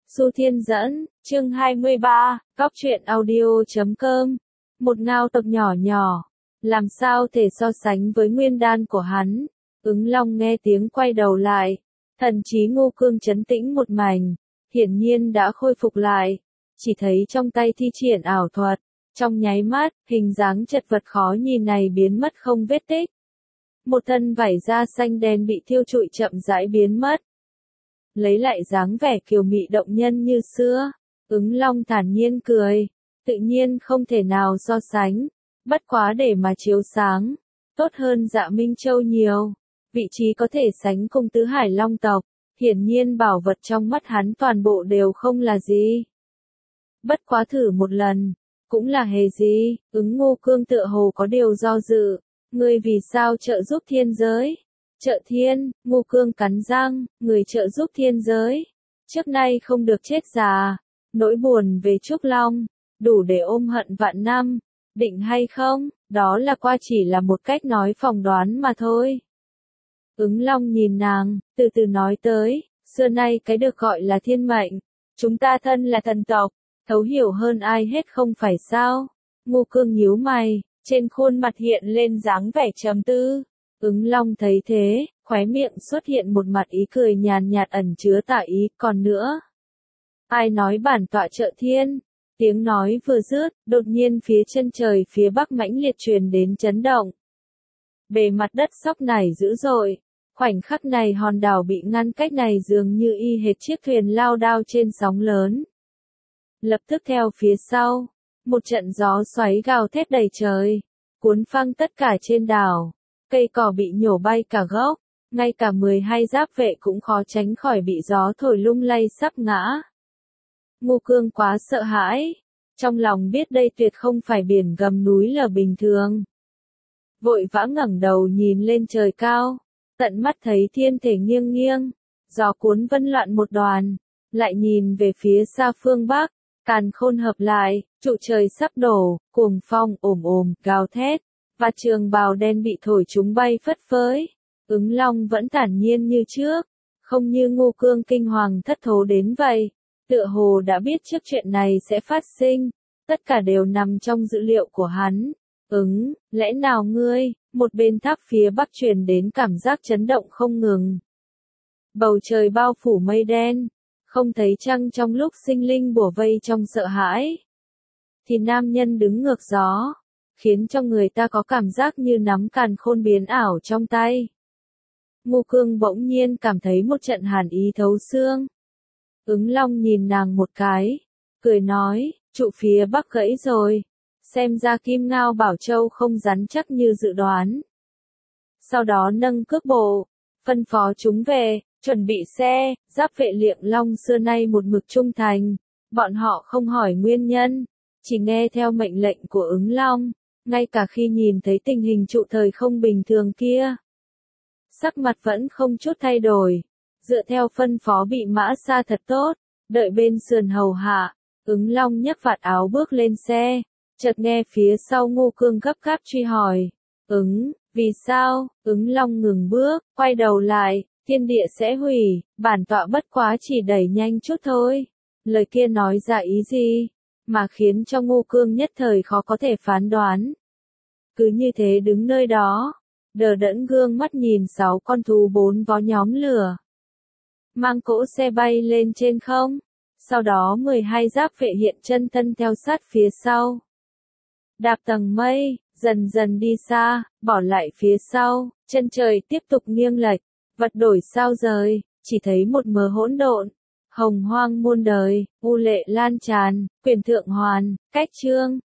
Du Thiên Dẫn, chương 23, Góc truyện audio.com. Một ngao tộc nhỏ nhỏ, làm sao thể so sánh với nguyên đan của hắn. Ứng Long nghe tiếng quay đầu lại, thần trí Ngô Cương trấn tĩnh một mảnh, hiển nhiên đã khôi phục lại, chỉ thấy trong tay thi triển ảo thuật, trong nháy mắt, hình dáng chật vật khó nhìn này biến mất không vết tích. Một thân vải da xanh đen bị thiêu trụi chậm rãi biến mất. Lấy lại dáng vẻ kiều mị động nhân như xưa, Ứng Long thản nhiên cười, tự nhiên không thể nào so sánh, bất quá để mà chiếu sáng, tốt hơn Dạ Minh Châu nhiều, vị trí có thể sánh cùng tứ hải long tộc, hiển nhiên bảo vật trong mắt hắn toàn bộ đều không là gì. Bất quá thử một lần, cũng là hề gì, Ngô Cương tựa hồ có điều do dự, ngươi vì sao trợ giúp thiên giới? Trợ thiên, Ngô Cương cắn răng, người trợ giúp thiên giới. Trước nay không được chết già, nỗi buồn về Trúc Long, đủ để ôm hận vạn năm, định hay không, đó là qua chỉ là một cách nói phỏng đoán mà thôi. Ứng Long nhìn nàng, từ từ nói tới, xưa nay cái được gọi là thiên mệnh, chúng ta thân là thần tộc, thấu hiểu hơn ai hết không phải sao. Ngô Cương nhíu mày, trên khuôn mặt hiện lên dáng vẻ trầm tư. Ứng Long thấy thế, khóe miệng xuất hiện một mặt ý cười nhàn nhạt ẩn chứa tà ý, còn nữa. Ai nói bản tọa trợ thiên? Tiếng nói vừa dứt, đột nhiên phía chân trời phía bắc mãnh liệt truyền đến chấn động. Bề mặt đất sóc nảy dữ dội, khoảnh khắc này hòn đảo bị ngăn cách này dường như y hệt chiếc thuyền lao đao trên sóng lớn. Lập tức theo phía sau, một trận gió xoáy gào thét đầy trời, cuốn phăng tất cả trên đảo. Cây cỏ bị nhổ bay cả gốc, ngay cả 12 giáp vệ cũng khó tránh khỏi bị gió thổi lung lay sắp ngã. Ngô Cương quá sợ hãi, trong lòng biết đây tuyệt không phải biển gầm núi lở bình thường. Vội vã ngẩng đầu nhìn lên trời cao, tận mắt thấy thiên thể nghiêng nghiêng, gió cuốn vân loạn một đoàn, lại nhìn về phía xa phương Bắc, càn khôn hợp lại, trụ trời sắp đổ, cuồng phong ồm ồm, gào thét. Và trường bào đen bị thổi chúng bay phất phới. Ứng Long vẫn thản nhiên như trước, không như Ngô Cương kinh hoàng thất thố đến vậy. Tựa hồ đã biết trước chuyện này sẽ phát sinh, tất cả đều nằm trong dữ liệu của hắn. Lẽ nào ngươi? Một bên tháp phía bắc truyền đến cảm giác chấn động không ngừng. Bầu trời bao phủ mây đen, không thấy trăng trong lúc sinh linh bủa vây trong sợ hãi. Thì nam nhân đứng ngược gió, khiến cho người ta có cảm giác như nắm càn khôn biến ảo trong tay. Ngô Cương bỗng nhiên cảm thấy một trận hàn ý thấu xương. Ứng Long nhìn nàng một cái, cười nói, trụ phía bắc gãy rồi, xem ra Kim Ngao Bảo Châu không rắn chắc như dự đoán. Sau đó nâng cước bộ, phân phó chúng về, chuẩn bị xe, giáp vệ Liệng Long xưa nay một mực trung thành, bọn họ không hỏi nguyên nhân, chỉ nghe theo mệnh lệnh của Ứng Long. Ngay cả khi nhìn thấy tình hình trụ thời không bình thường kia, sắc mặt vẫn không chút thay đổi, dựa theo phân phó bị mã xa thật tốt, đợi bên sườn hầu hạ, Ứng Long nhấc vạt áo bước lên xe, chợt nghe phía sau Ngô Cương gấp gáp truy hỏi, vì sao? Ứng Long ngừng bước, quay đầu lại, thiên địa sẽ hủy, bản tọa bất quá chỉ đẩy nhanh chút thôi, lời kia nói ra ý gì? Mà khiến cho Ngô Cương nhất thời khó có thể phán đoán. Cứ như thế đứng nơi đó, đờ đẫn gương mắt nhìn 6 con thú 4 vó nhóm lửa. Mang cỗ xe bay lên trên không, sau đó 12 giáp vệ hiện chân thân theo sát phía sau. Đạp tầng mây, dần dần đi xa, bỏ lại phía sau, chân trời tiếp tục nghiêng lệch, vật đổi sao rời, chỉ thấy một mờ hỗn độn. Hồng hoang muôn đời, u lệ lan tràn, quyền thượng hoàn, cách chương,